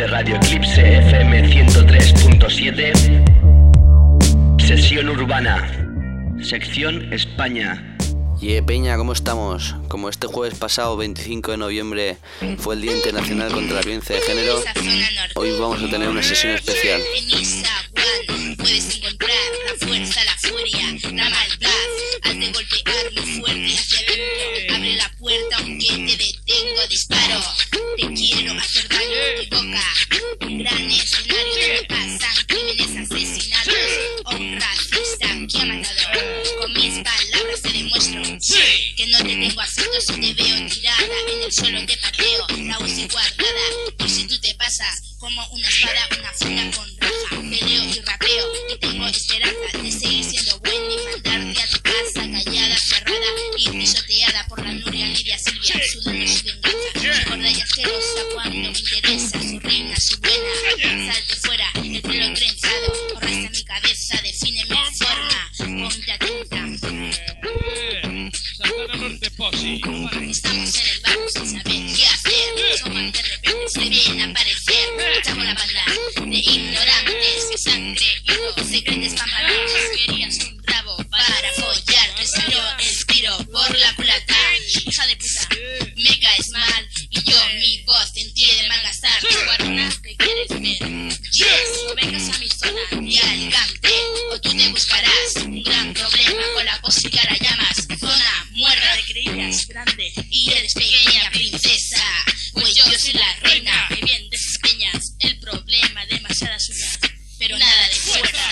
de Radio Eclipse FM 103.7. Sesión Urbana, sección España. Peña, ¿cómo estamos? Como este jueves pasado, 25 de noviembre, fue el Día Internacional contra la Violencia de Género, hoy vamos a tener una sesión especial. En Isaguán puedes encontrar la fuerza, la furia, la maldad. Has de golpear muy fuerte hacia adentro. Abre la puerta aunque te detengo, disparo. Te quiero hacer daño con mi boca. Un gran escenario donde pasan crímenes, asesinatos. Un racista que ha matado. Con mis palabras te demuestro que no te tengo afecto si te veo tirada en el suelo te pateo. La UCI guardada por si tú te pasas como una espada, una funda con raja. Peleo y rapeo y tengo esperanza de seguir siendo buena y mandarte a tu casa callada, cerrada y pisoteada por la Nuria, Lidia, Silvia, sudando su venganza. Gorda y asquerosa cuando me interesa, su reina, su buena. Salte fuera, el pelo trenzado, arrastra mi cabeza, define mi forma. Ponte atenta. Estamos en el barco sin saber qué hacer. Somos de repente se ven aparecer. Echamos la banda de ignorantes que se han creído secretos pampalones. Querías un rabo para follar. Te salió el tiro por la culata. Hija de puta, me caes mal. Y yo mi voz te entiende malgastar. Guarona, ¿te quieres ver? Yes, no vengas a mi zona de Alicante o tú te buscarás un gran problema con la música la llamas. Zona muerta de creídas grande y eres pequeña princesa. Pues yo soy la reina, que bien de esas peñas. El problema, demasiadas uñas, pero nada de fuerza.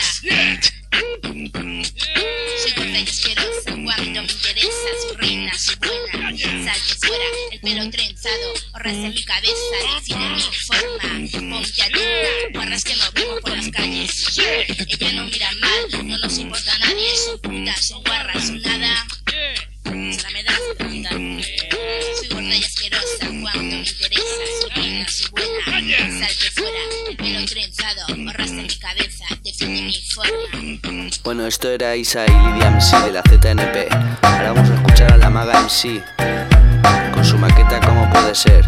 Soy gorda y asquerosa cuando me interesa, su reina, su buena. Salte fuera, el pelo trenzado, arrastra mi cabeza, define mi forma. Ponte atenta, guarras que nos vemos por las calles. Ella no mira mal, no nos importa a nadie. Son putas, son guarras, son nada. Se la me das ronda. Soy gorda y asquerosa cuando me interesa, su reina, su buena. Salte fuera, el pelo trenzado, arrastra mi cabeza, define mi forma. Bueno, esto era Isa y Lidia MC de la ZNP. Ahora vamos a escuchar a la Maga MC con su maqueta Cómo puede ser,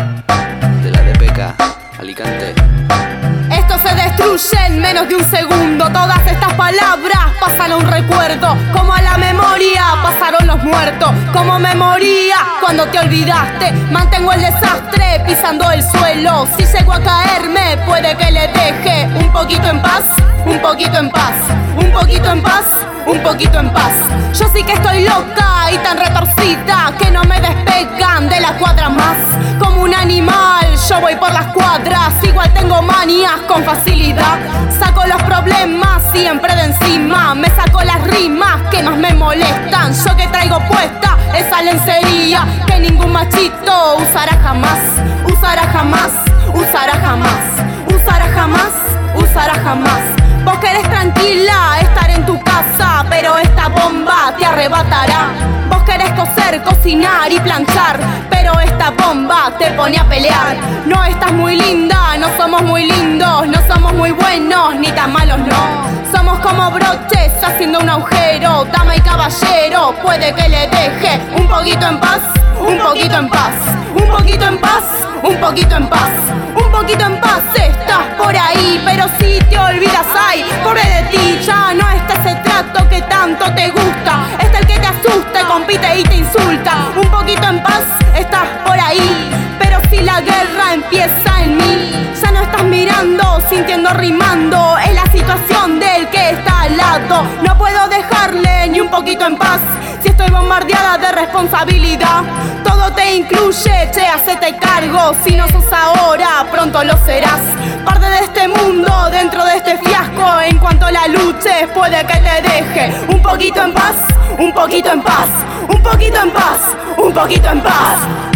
de la DPK, Alicante. Esto se destruye en menos de un segundo. Todas estas palabras pasan a un recuerdo. Como a la memoria pasaron los muertos. Como memoria cuando te olvidaste. Mantengo el desastre pisando el suelo. Si llego a caerme puede que le deje un poquito en paz, un poquito en paz, un poquito en paz, un poquito en paz. Yo sí que estoy loca y tan retorcida que no me despegan de la cuadra más. Como un animal yo voy por las cuadras, igual tengo manías con facilidad. Saco los problemas siempre de encima, me saco las rimas que más me molestan. Yo que traigo puesta esa lencería que ningún machito usará jamás. Usará jamás, usará jamás, usará jamás, usará jamás. Vos querés tranquila estar en tu casa, pero esta bomba te arrebatará. Vos querés coser, cocinar y planchar, pero esta bomba te pone a pelear. No estás muy linda, no somos muy lindos, no somos muy buenos ni tan malos, no. Somos como broches haciendo un agujero. Dama y caballero, puede que le deje un poquito en paz, un poquito en paz, un poquito en paz, un poquito en paz, un poquito en paz. Estás por ahí, pero si te olvidas, ay, pobre de ti, ya no está ese trato que tanto te gusta. Está el que te asusta, compite y te insulta. Un poquito en paz, estás por ahí, pero si la guerra empieza en mí, ya no estás mirando, sintiendo, rimando. Es la situación del que está al lado. No puedo dejarle ni un poquito en paz si estoy bombardeada de responsabilidad. Todo te incluye, che, hacete cargo. Si no sos ahora, pronto lo serás. Parte de este mundo, dentro de este fiasco. En cuanto la luches, puede que te deje un poquito en paz, un poquito en paz, un poquito en paz, un poquito en paz.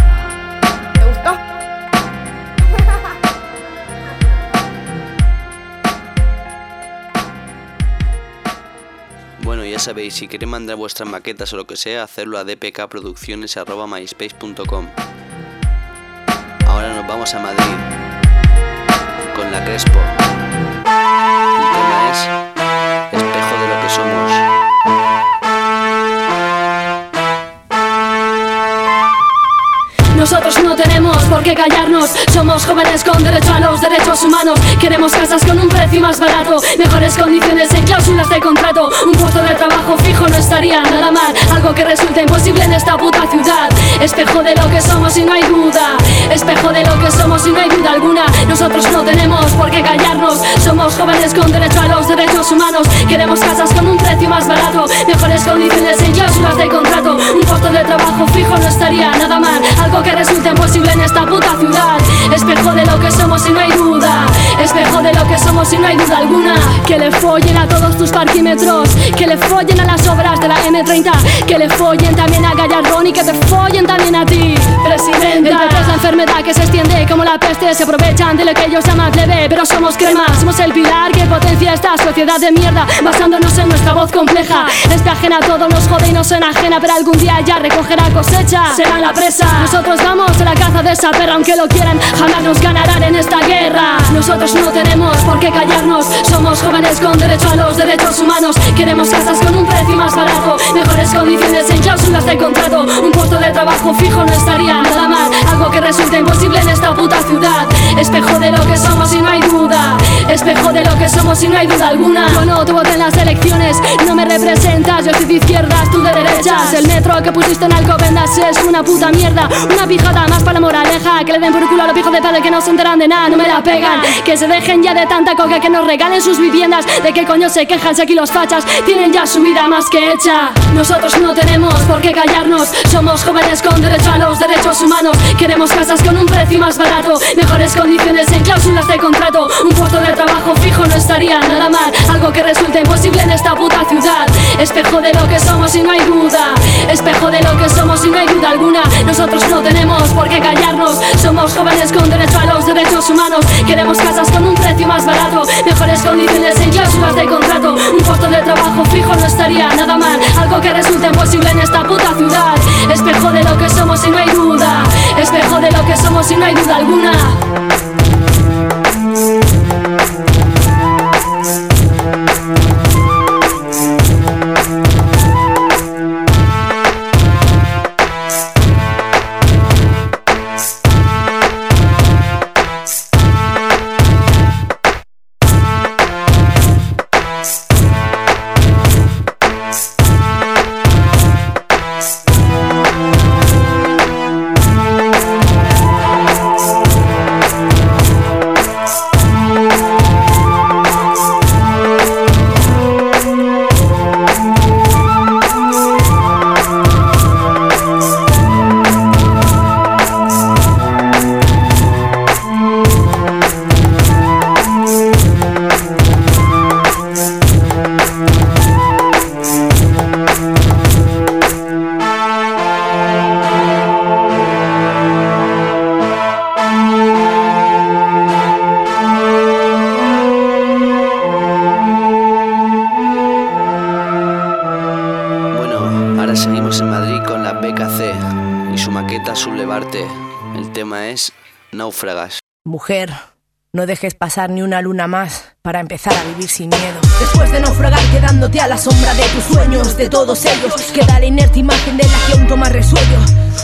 ¿Te gustó? Bueno, ya sabéis, si queréis mandar vuestras maquetas o lo que sea, hacerlo a dpkproducciones@myspace.com. Ahora nos vamos a Madrid con la Crespo. El tema es Espejo de lo que somos. Nosotros no te tenemos por qué callarnos. Somos jóvenes con derecho a los derechos humanos. Queremos casas con un precio más barato, mejores condiciones en cláusulas de contrato. Un puesto de trabajo fijo no estaría nada mal, algo que resulta imposible en esta puta ciudad. Espejo de lo que somos y no hay duda, espejo de lo que somos y no hay duda alguna. Nosotros no tenemos por qué callarnos. Somos jóvenes con derecho a los derechos humanos. Queremos casas con un precio más barato, mejores condiciones en cláusulas de contrato. Un puesto de trabajo fijo no estaría nada mal, algo que resulta imposible en esta puta ciudad. Espejo de lo que somos y no hay duda, espejo de lo que somos y no hay duda alguna. Que le follen a todos tus parquímetros, que le follen a las obras de la M30, que le follen también a Gallardón y que te follen también a ti, presidenta. El PP es la enfermedad que se extiende como la peste. Se aprovechan de lo que ellos llaman plebe, pero somos crema. Somos el pilar que potencia esta sociedad de mierda, basándonos en nuestra voz compleja. Este ajena a todo nos jode y nos enajena, pero algún día ya recogerá cosecha, será la presa. Nosotros vamos a la caza de esa perra, aunque lo quieran, jamás nos ganarán en esta guerra. Nosotros no tenemos por qué callarnos. Somos jóvenes con derecho a los derechos humanos. Queremos casas con un precio más barato, mejores condiciones en cláusulas de contrato. Un puesto de trabajo fijo no estaría nada mal, algo que resulta imposible en esta puta ciudad. Espejo de lo que somos y no hay duda, espejo de lo que somos y no hay duda alguna. Yo no te voté en las elecciones, no me representas. Yo soy de izquierdas, tú de derechas. El metro que pusiste en Alcobendas es una puta mierda, una pijada más para la moraleja. Que le den por culo a los pijos de padre que no se enteran de nada, no me la pegan. Que se dejen ya de tanta coca, que nos regalen sus viviendas. ¿De qué coño se quejan si aquí los fachas tienen ya su vida más que hecha? Nosotros no tenemos por qué callarnos. Somos jóvenes con derecho a los derechos humanos. Queremos casas con un precio más barato, mejores condiciones en cláusulas de contrato. Un puesto de trabajo fijo no estaría nada mal, algo que resulta imposible en esta puta ciudad. Espejo de lo que somos y no hay duda, espejo de lo que somos y no hay duda alguna. Nosotros no tenemos por qué callarnos. Somos jóvenes con derecho a los derechos humanos. Queremos casas con un precio más barato, mejores condiciones en cláusulas de contrato. Un puesto de trabajo fijo no estaría nada mal, algo que resulta imposible en esta puta ciudad. Espejo de lo que somos y no hay duda, espejo de lo que somos y no hay duda alguna. Náufragas. Mujer, no dejes pasar ni una luna más para empezar a vivir sin miedo. Después de naufragar quedándote a la sombra de tus sueños, de todos ellos, queda la inerte imagen de la que aún toma resuello.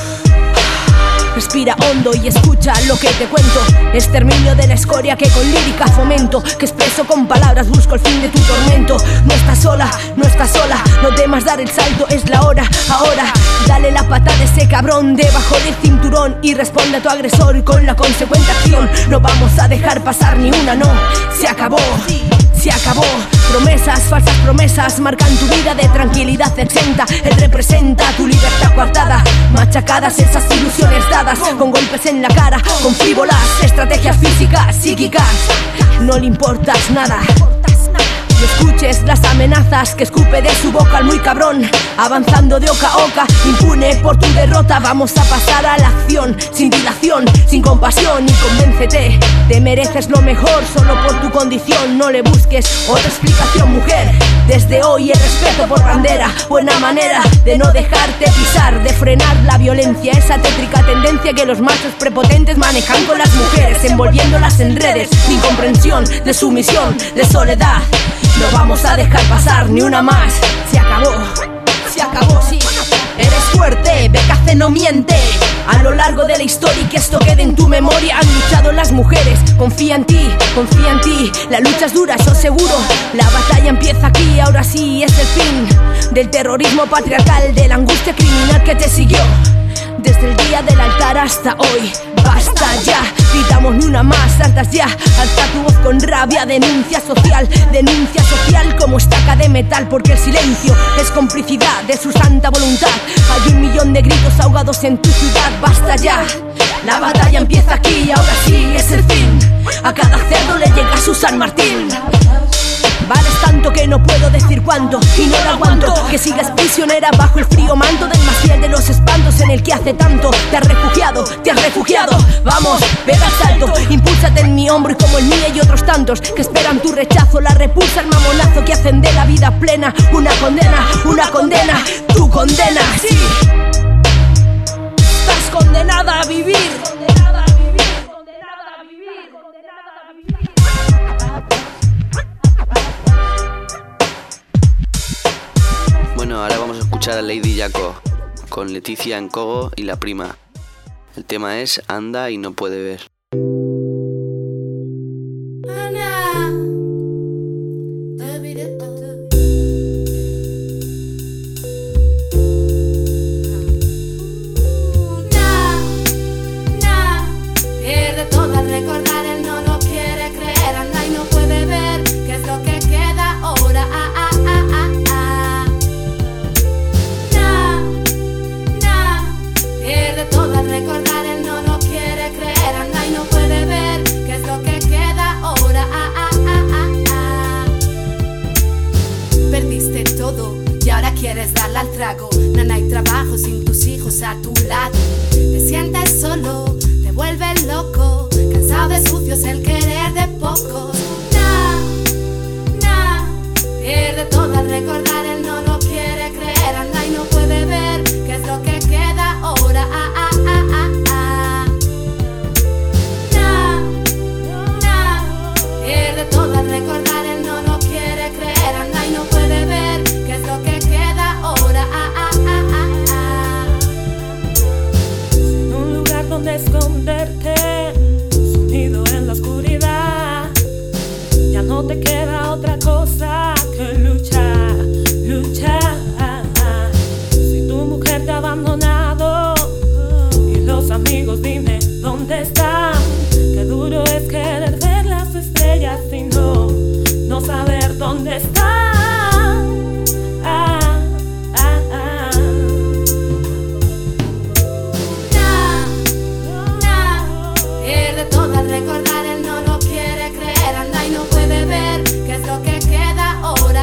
Respira hondo y escucha lo que te cuento. Exterminio de la escoria que con lírica fomento, que expreso con palabras, busco el fin de tu tormento. No estás sola, no estás sola, no temas dar el salto, es la hora. Ahora, dale la patada a ese cabrón debajo del cinturón y responde a tu agresor con la consecuente acción. No vamos a dejar pasar ni una, no, se acabó. Se acabó, promesas, falsas promesas marcan tu vida de tranquilidad exenta. Él representa tu libertad coartada, machacadas esas ilusiones dadas con golpes en la cara, con frívolas estrategias físicas, psíquicas. No le importas nada. Y escuches las amenazas que escupe de su boca el muy cabrón, avanzando de oca a oca, impune por tu derrota. Vamos a pasar a la acción, sin dilación, sin compasión, y convéncete, te mereces lo mejor solo por tu condición. No le busques otra explicación, mujer. Desde hoy el respeto por bandera, buena manera de no dejarte pisar, de frenar la violencia, esa tétrica tendencia que los machos prepotentes manejan con las mujeres, envolviéndolas en redes de incomprensión, de sumisión, de soledad. No vamos a dejar pasar ni una más. Se acabó, sí. Eres fuerte, Becace no miente. A lo largo de la historia y que esto quede en tu memoria. Han luchado las mujeres, confía en ti, la lucha es dura, eso seguro. La batalla empieza aquí, ahora sí es el fin del terrorismo patriarcal, de la angustia criminal que te siguió desde el día del altar hasta hoy. Basta ya, gritamos ni una más, hartas ya. Alza tu voz con rabia, denuncia social como estaca de metal, porque el silencio es complicidad de su santa voluntad. Hay 1 millón de gritos ahogados en tu ciudad. Basta ya, la batalla empieza aquí, ahora sí es el fin. A cada cerdo le llega su San Martín. Vales tanto que no puedo decir cuánto y no lo aguanto, que sigas prisionera bajo el frío manto del más fiel de los espantos en el que hace tanto te has refugiado. Vamos, pega el salto, impúlsate en mi hombro y como el mío y otros tantos que esperan tu rechazo, la repulsa, el mamonazo que hacen de la vida plena una condena, tu condena, sí. Estás condenada a vivir. Bueno, ahora vamos a escuchar a Lady Jaco con Leticia en Cogo y La Prima. El tema es Anda y no puede ver. Pierde todo al recordar, él no lo quiere creer, anda y no puede ver qué es lo que queda ahora. Pierde todo al recordar, él no lo quiere creer, anda y no puede ver qué es lo que queda ahora. Perdiste todo y ahora quieres darle al trago. No hay trabajo sin tus hijos a tu lado. Te sientes solo, te vuelves loco, cansado de sucios el querer de pocos. Pierde todo al recordar, él no lo quiere creer, anda y no puede ver qué es lo que queda ahora. Pierde todo al recordar, él no lo quiere creer, anda y no puede ver qué es lo que queda ahora. Sin un lugar donde esconderte, sumido en la oscuridad, ya no te queda otra cosa que luchar. Si tu mujer te ha abandonado y los amigos, dime dónde están. Qué duro es querer ver las estrellas y no saber dónde están. Pierde todo al recordar, él no lo quiere creer, anda y no puede ver qué es lo que queda ahora.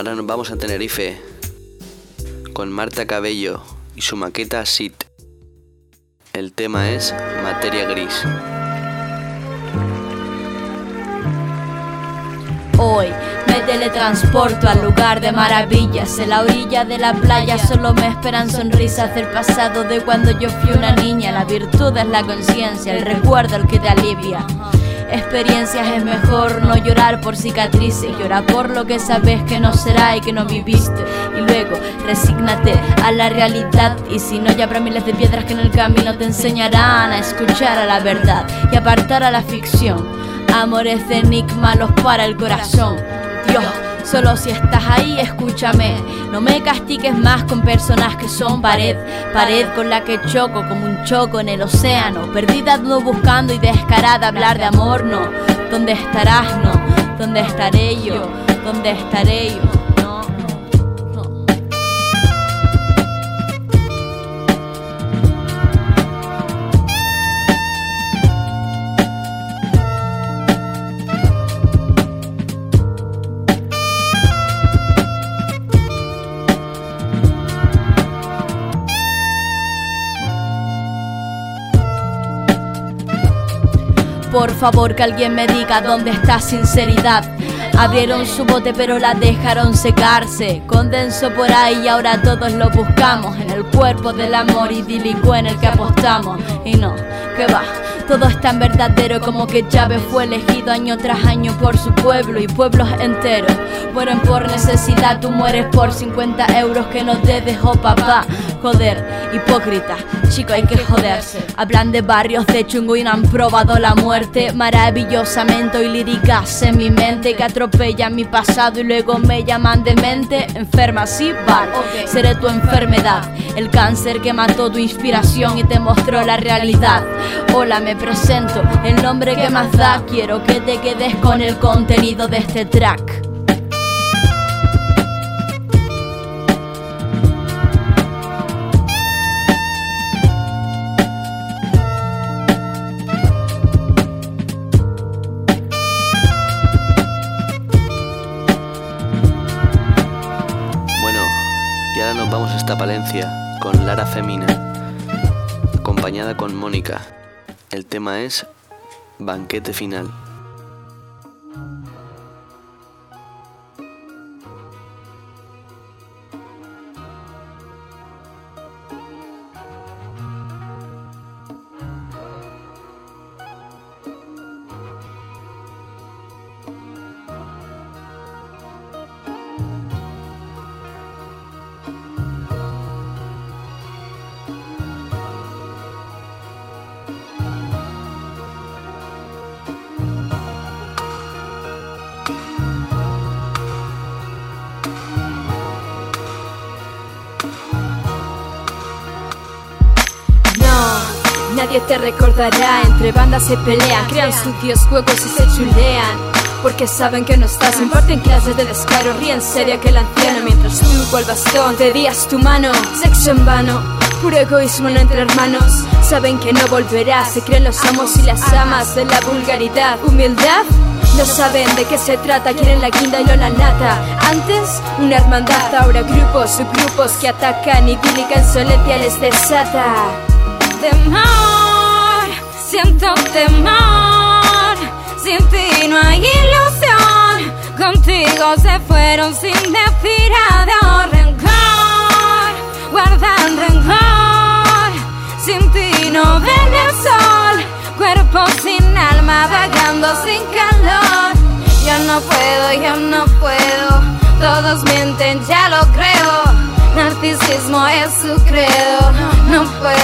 Ahora nos vamos a Tenerife con Marta Cabello y su maqueta Sit. El tema es Materia Gris. Hoy me teletransporto al lugar de maravillas. En la orilla de la playa solo me esperan sonrisas del pasado de cuando yo fui una niña. La virtud es la conciencia, el recuerdo el que te alivia. Experiencias es mejor no llorar por cicatrices. Llora por lo que sabes que no será y que no viviste. Y luego resígnate a la realidad. Y si no, ya habrá miles de piedras que en el camino te enseñarán a escuchar a la verdad y apartar a la ficción. Amores de enigma los para el corazón. Dios, solo si estás ahí escúchame. No me castigues más con personas que son pared. Pared con la que choco como un choco en el océano. Perdida no buscando y descarada hablar de amor no. ¿Dónde estarás? No. ¿Dónde estaré yo? ¿Dónde estaré yo? Por favor que alguien me diga dónde está sinceridad. Abrieron su bote pero la dejaron secarse. Condensó por ahí y ahora todos lo buscamos. En el cuerpo del amor idílico en el que apostamos. Y no, que va, todo es tan verdadero como que Chávez fue elegido año tras año por su pueblo y pueblos enteros. Mueren por necesidad, tú mueres por 50 euros que no te dejó papá. Joder, hipócrita, chico hay que joderse. Hablan de barrios de chungo y no han probado la muerte. Maravillosamente y líricas en mi mente que atropellan mi pasado y luego me llaman demente. Enferma, sí, vale, seré tu enfermedad. El cáncer que mató tu inspiración y te mostró la realidad. Hola, me presento, el nombre que más da. Quiero que te quedes con el contenido de este track. Y ahora nos vamos hasta Palencia con Lara Femina, acompañada con Mónica. El tema es Banquete Final. Nadie te recordará, entre bandas se pelean, crean sucios juegos y se chulean, porque saben que no estás, imparten clases de descaro, ríen seria que el anciano, mientras tú cual bastón te días tu mano, sexo en vano, puro egoísmo no entre hermanos, saben que no volverás, se creen los amos y las amas de la vulgaridad, humildad. No saben de qué se trata, quieren la guinda y no la nata. Antes, una hermandad, ahora grupos, subgrupos que atacan, idílica insolencia les desata. Temor, siento temor, sin ti no hay ilusión, contigo se fueron sin decir adiós. Rencor, guardan rencor, sin ti no ven el sol, cuerpo sin alma vagando sin calor. Yo no puedo, todos mienten, ya lo creo. Narcisismo es su credo. No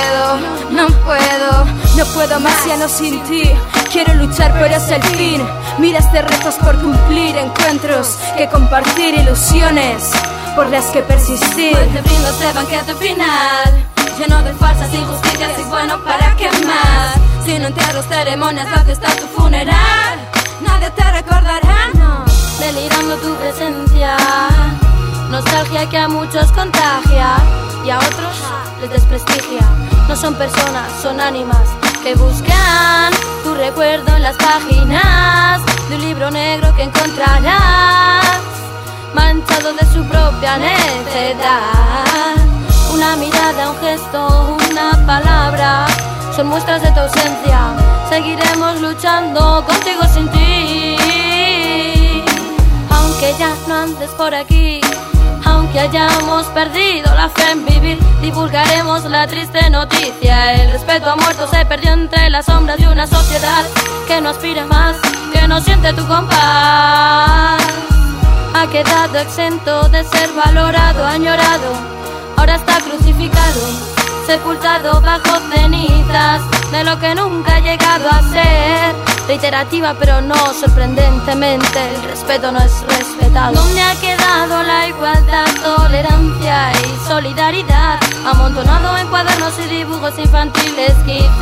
puedo más ya no sin ti. Quiero luchar pero es el fin. Miras de retos por cumplir, encuentros que compartir, ilusiones por las que persistir. Hoy te brindo este banquete final, lleno de falsas injusticias y bueno para qué más. Sin entierros, ceremonias, la fiesta tu funeral, nadie te recordará, no. Delirando tu presencia, nostalgia que a muchos contagia y a otros les desprestigia. No son personas, son ánimas que buscan tu recuerdo en las páginas de un libro negro que encontrarás manchado de su propia necedad. Una mirada, un gesto, una palabra son muestras de tu ausencia. Seguiremos luchando contigo sin ti. Aunque ya no andes por aquí, aunque hayamos perdido la fe en vivir, divulgaremos la triste noticia. El respeto ha muerto, se perdió entre las sombras de una sociedad que no aspira más, que no siente tu compás. Ha quedado exento de ser valorado, añorado, ahora está crucificado, sepultado bajo cenizas de lo que nunca ha llegado a ser. Reiterativa pero no sorprendentemente, el respeto no es respetado. ¿Dónde ha quedado la igualdad, tolerancia y solidaridad? Amontonado en cuadernos y dibujos infantiles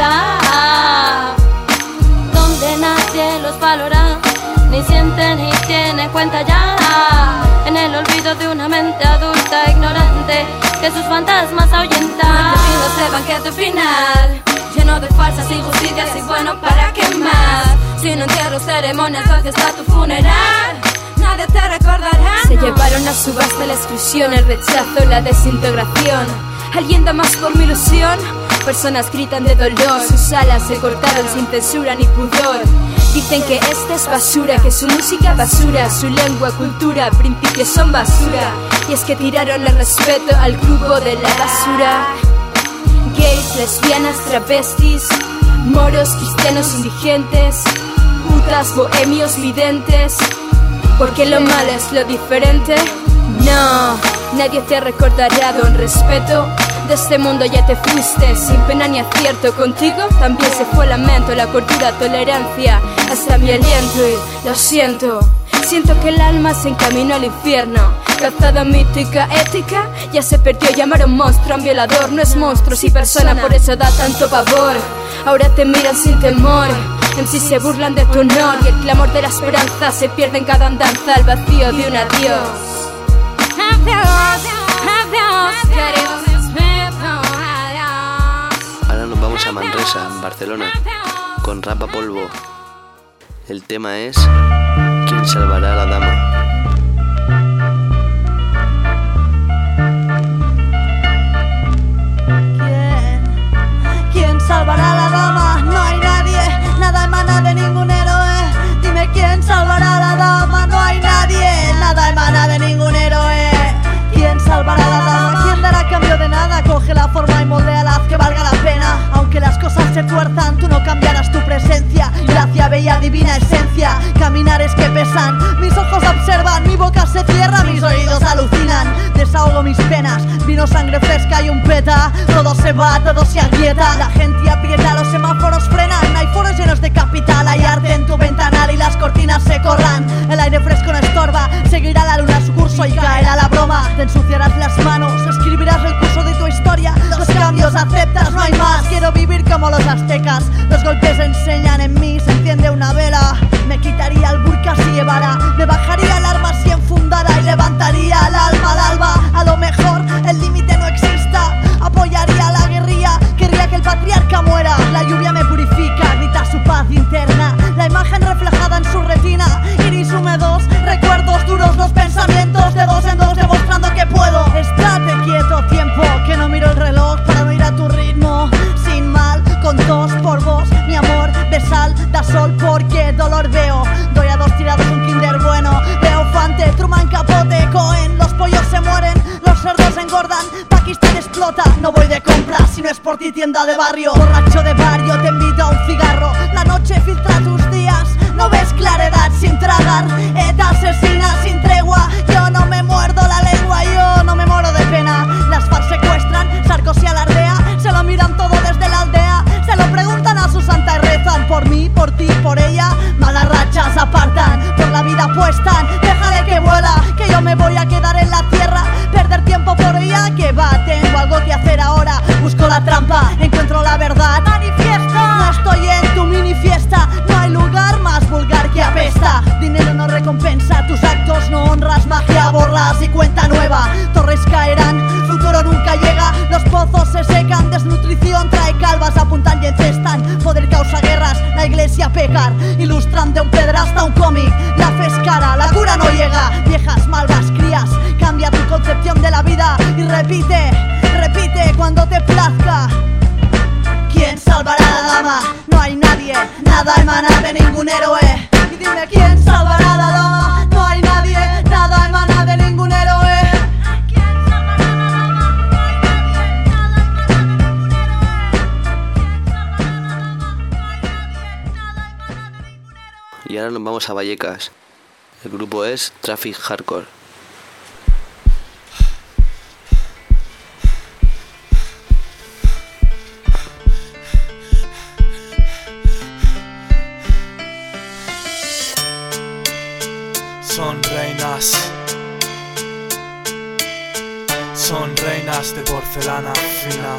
quizá, donde nadie los valora, ni siente ni tiene en cuenta ya. En el olvido de una mente adulta ignorante que sus fantasmas ahuyentan. Ese banquete final lleno de falsas injusticias y bueno, ¿para qué más? Sin entierros, ceremonias, ¿dónde está tu funeral? Nadie te recordará. Se llevaron a subasta la exclusión, el rechazo, la desintegración. ¿Alguien da más por mi ilusión? Personas gritan de dolor, sus alas se cortaron sin censura ni pudor. Dicen que esta es basura, que su música basura, su lengua, cultura, principios son basura. Y es que tiraron el respeto al cubo de la basura. Gays, lesbianas, travestis, moros, cristianos, indigentes, putas, bohemios, videntes. Porque lo malo es lo diferente. No, nadie te recordará con respeto. De este mundo ya te fuiste, sin pena ni acierto. Contigo también se fue el lamento, la cordura, tolerancia, hasta mi aliento. Y lo siento, siento que el alma se encaminó al infierno. Calzada mítica, ética, ya se perdió. Llamaron monstruo a un violador, no es monstruo, sí persona, por eso da tanto pavor. Ahora te miran sin temor, MCs se burlan de tu honor. Y el clamor de la esperanza se pierde en cada andanza, al vacío de un adiós. Ahora nos vamos a Manresa, en Barcelona, con Rapa Polvo. El tema es ¿Quién salvará a la dama? ¿Quién salvará a la dama? No hay nadie, nada emana de ningún héroe. Dime quién salvará a la dama, no hay nadie, nada emana de ningún héroe. ¿Quién salvará a la dama? ¿Quién dará cambio de nada? Coge la forma y moldéala, haz que valga la pena. Aunque las cosas se tuerzan, tú no cambiarás tu presencia. Gracia, bella, divina esencia. Caminares que pesan, mis ojos observan, mi boca se cierra, mis oídos alucinan. Desahogo mis penas, vino sangre fresca y un peta. Todo se va, todo se agrieta. La gente aprieta, los semáforos frenan. Hay foros llenos de capital, hay arte en tu ventanal y las cortinas se corran. El aire fresco no estorba, seguirá la luna su curso y caerá la broma. Te ensuciarás las manos, escribirás el curso de tu historia. Los cambios aceptas, no hay más. Quiero vivir como los aztecas. Los golpes enseñan en mí, se enciende una vela. Me quitaría el burka si llevara, me bajaría el arma si enfundara y levantaría el alma al alba. A lo mejor el límite no exista, apoyaría la guerrilla, querría que el patriarca muera. La lluvia me purifica, grita su paz interna, la imagen reflejada en su retina. Iris húmedos, recuerdos duros, los pensamientos de dos en dos demostrando que puedo. Estate quieto, tiempo, que no miro el reloj para no ir a tu ritmo. Sin mal, con tos por vos, mi amor, de sal, da sol porque dolor veo. Doy a dos tirados un kinder bueno, veo Fante, Truman, Capote, Cohen. Los pollos se mueren, los cerdos engordan, Pakistán explota. No voy de compras si no es por ti, tienda de barrio. Borracho de barrio, te invito a un cigarro. La noche filtra tus días, no ves claridad sin tragar. ETA asesina sin tregua, yo no me muerdo la lengua, yo no me muero de pena. Las FARC secuestran, Sarkozy alardea, se lo miran todo desde la aldea. Se lo preguntan a su santa y rezan por mí, por ti, por ella. Malas rachas apartan, por la vida apuestan. Déjale que vuela, que yo me voy a quedar en la tierra. Perder tiempo por ella, que va, tengo algo que hacer ahora. Busco la trampa, encuentro la verdad. Manifiesta, no estoy en tu mini fiesta. No hay lugar más vulgar que apesta. Dinero no recompensa tus actos, no honras, magia borras y cuenta nueva. Torres caerán, futuro nunca llega. Los pozos se secan, desnutrición trae calvas, apuntan y encestan. Poder causa guerras, la iglesia pecar. Ilustran de un pedrasta un cómic, la fe es cara, la cura no llega. Viejas malvas crías cuando te plazca. ¿Quién salvará a la dama? No hay nadie, nada emana de ningún héroe. Y dime, ¿quién salvará a la dama? No hay nadie, nada emana de ningún héroe. Y ahora nos vamos a Vallecas. El grupo es Traffic Hardcore. Son reinas de porcelana fina.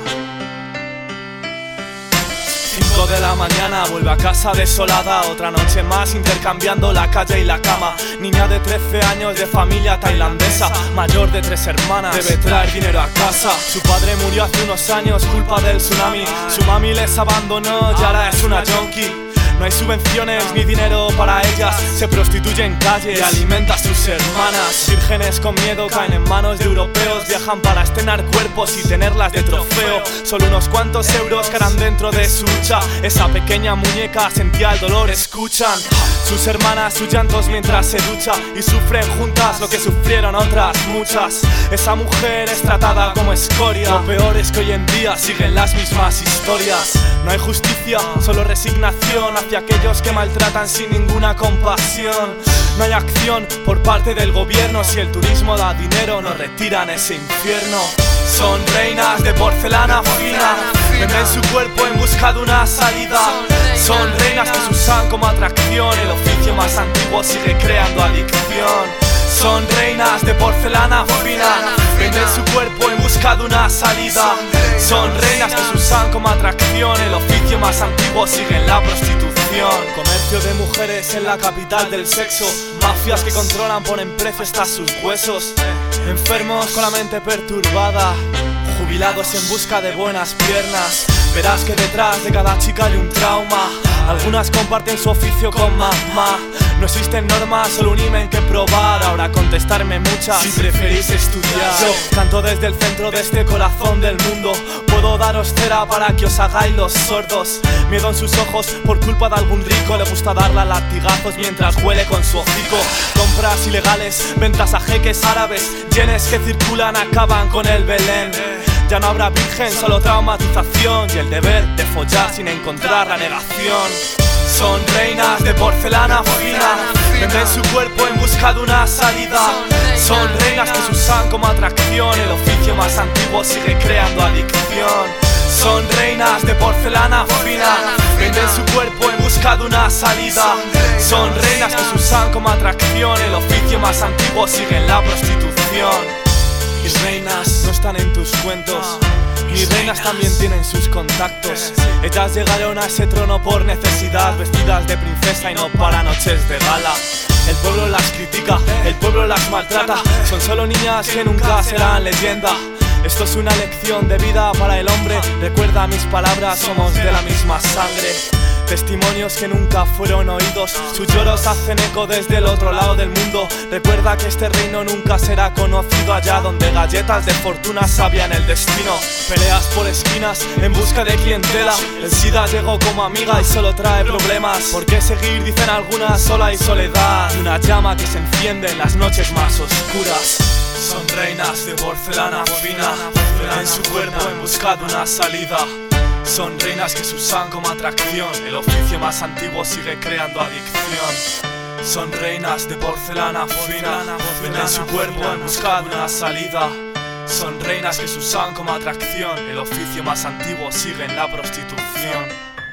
5 de la mañana, vuelve a casa desolada. Otra noche más intercambiando la calle y la cama. Niña de 13 años de familia tailandesa, mayor de 3 hermanas, debe traer dinero a casa. Su padre murió hace unos años, culpa del tsunami. Su mami les abandonó y ahora es una junkie. No hay subvenciones ni dinero para ellas. Se prostituye en calles y alimenta a sus hermanas. Vírgenes con miedo caen en manos de europeos. Viajan para estrenar cuerpos y tenerlas de trofeo. Solo unos cuantos euros que harán dentro de su hucha. Esa pequeña muñeca sentía el dolor, escuchan sus hermanas sus llantos mientras se ducha. Y sufren juntas lo que sufrieron otras muchas. Esa mujer es tratada como escoria. Lo peor es que hoy en día siguen las mismas historias. No hay justicia, solo resignación hacia aquellos que maltratan sin ninguna compasión. No hay acción por parte del gobierno. Si el turismo da dinero, nos retiran ese infierno. Son reinas de porcelana fina, venden su cuerpo en busca de una salida. Son reinas que se usan como atracción. El oficio más antiguo sigue creando adicción. Son reinas de porcelana fina, venden su cuerpo en busca de una salida. Son reinas que se usan como atracción. El oficio más antiguo sigue en la prostitución. Comercio de mujeres en la capital del sexo. Mafias que controlan, ponen precio hasta sus huesos. Enfermos con la mente perturbada, jubilados en busca de buenas piernas. Verás que detrás de cada chica hay un trauma. Algunas comparten su oficio con mamá. No existen normas, solo un imen que probar. Ahora contestarme muchas si preferís estudiar. Yo canto desde el centro de este corazón del mundo. Puedo daros cera para que os hagáis los sordos. Miedo en sus ojos por culpa de algún rico. Le gusta darle a latigazos mientras huele con su hocico. Compras ilegales, ventas a jeques árabes. Yenes que circulan acaban con el Belén. Ya no habrá virgen, solo traumatización. Y el deber de follar sin encontrar la negación. Son reinas de porcelana fina, venden su cuerpo en busca de una salida. Son reinas que se usan como atracción. El oficio más antiguo sigue creando adicción. Son reinas de porcelana fina, venden su cuerpo en busca de una salida. Son reinas que se usan como atracción. El oficio más antiguo sigue en la prostitución. Mis reinas no están en tus cuentos. Mis reinas también tienen sus contactos. Ellas llegaron a ese trono por necesidad, vestidas de princesa y no para noches de gala. El pueblo las critica, el pueblo las maltrata. Son solo niñas que nunca serán leyenda. Esto es una lección de vida para el hombre. Recuerda mis palabras, somos de la misma sangre. Testimonios que nunca fueron oídos, sus lloros hacen eco desde el otro lado del mundo. Recuerda que este reino nunca será conocido allá donde galletas de fortuna sabían el destino. Peleas por esquinas en busca de clientela. El SIDA llegó como amiga y solo trae problemas. ¿Por qué seguir? Dicen algunas, sola y soledad. Y una llama que se enciende en las noches más oscuras. Son reinas de porcelana fina, venden su cuerpo en busca de una salida. Son reinas que se usan como atracción. El oficio más antiguo sigue creando adicción. Son reinas de porcelana fina, venden su cuerpo en busca de una salida. Son reinas que se usan como atracción. El oficio más antiguo sigue en la prostitución.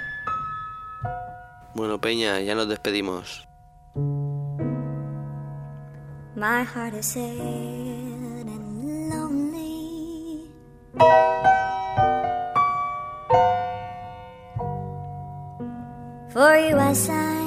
Bueno, Peña, ya nos despedimos. My heart is sad and lonely. For you I sigh